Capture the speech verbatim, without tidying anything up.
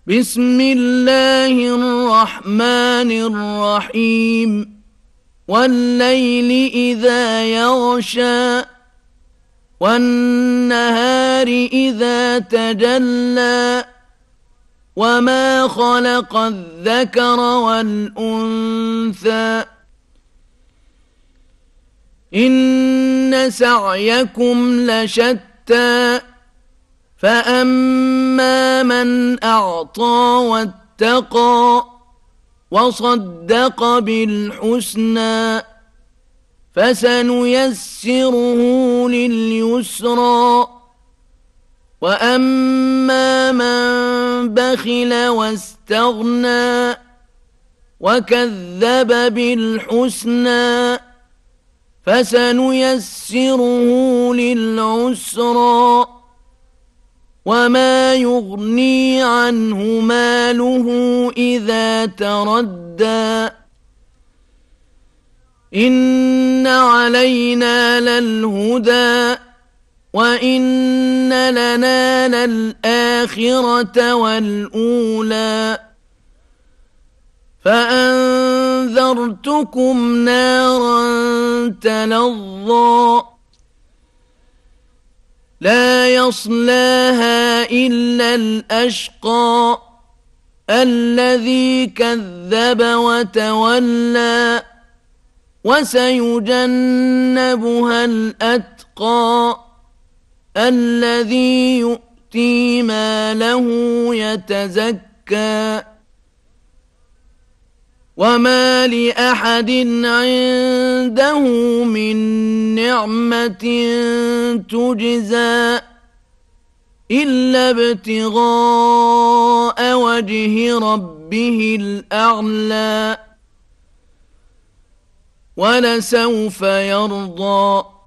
بسم الله الرحمن الرحيم والليل إذا يغشى والنهار إذا تجلى وما خلق الذكر والأنثى إن سعيكم لشتى فأما من أعطى واتقى وصدق بالحسنى فسنيسره لليسرى وأما من بخل واستغنى وكذب بالحسنى فسنيسره للعسرى وما يغني عنه ماله إذا تردى إن علينا للهدى وإن لنا للآخرة والأولى فأنذرتكم نارا تلظى لا يصلاها إلا الأشقى الذي كذب وتولى وسيجنبها الأتقى الذي يؤتي ماله يتزكى وما لأحد عنده من نعمة تجزى إلا ابتغاء وجه ربه الأعلى ولسوف يرضى